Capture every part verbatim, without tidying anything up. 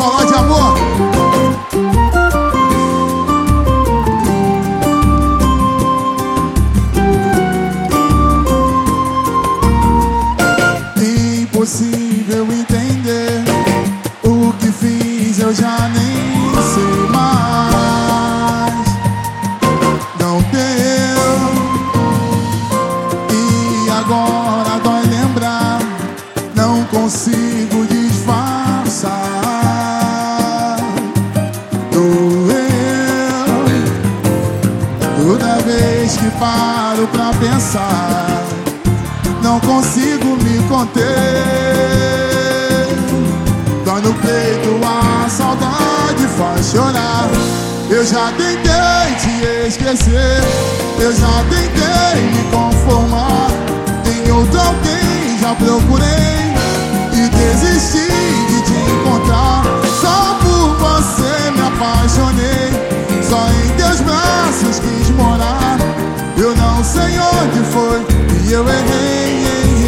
falar de amor. Impossível entender o que fiz, eu já nem sei mais. Não deu, e agora dói lembrar. Não consigo disfarçar. Doeu toda vez que paro pra pensar. Não consigo me conter. Dói no peito, a saudade faz chorar. Eu já tentei te esquecer, eu já tentei me conformar. Em outro alguém já procurei e desisti de te encontrar. Só por você me apaixonei, só em teus braços quis morar. Eu não sei onde foi e eu errei.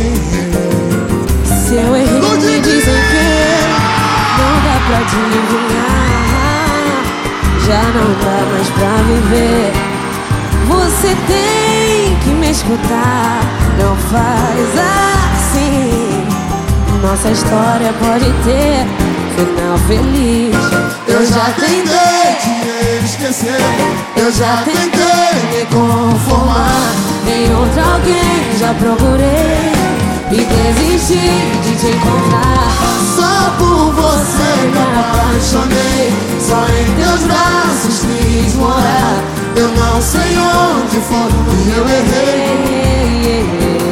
Se eu errei, me dizem que não dá pra adivinhar. Já não dá mais pra viver. Você tem que me escutar. Não faz assim. Nossa história pode ter final feliz. Eu já tentei te esquecer, eu já tentei me conformar. Em outro alguém já procurei e desisti de te encontrar. Só por você me apaixonei, só em teus braços quis morar. Eu não sei onde foi e eu errei.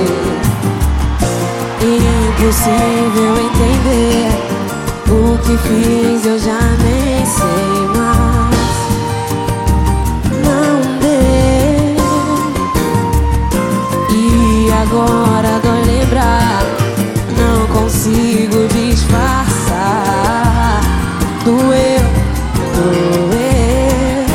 Impossível entender o que fiz, eu já nem sei mais. Não deu, e agora dói lembrar. Não consigo disfarçar. Doeu, doeu.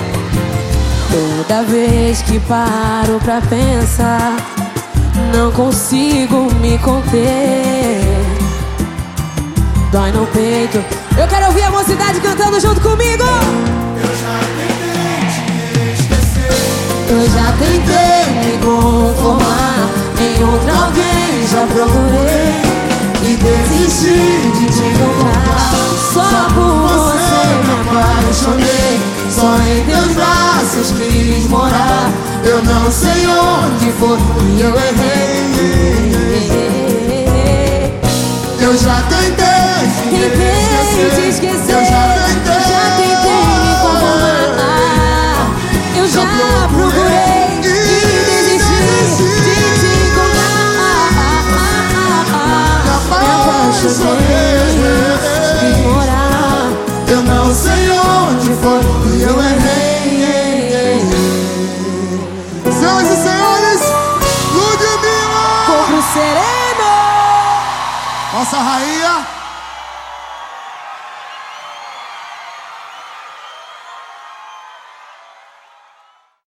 Toda vez que paro pra pensar, não consigo me conter. Dói no peito. Eu quero ouvir a mocidade cantando junto comigo. Eu já tentei te esquecer, Eu já tentei me conformar. Em outro alguém já procurei e desisti de te encontrar. Só por você me apaixonei, só em teus braços quis morar. Eu não sei onde foi e eu errei. Eu já tentei Tentei te esquecer, eu já tentei, já tentei me conformar. Eu já procurei e desisti de te encontrar. Me apaixonei, quis morar. eu não sei onde foi e eu errei. Senhoras e senhores, Ludmilla, Cobro sereno. nossa rainha.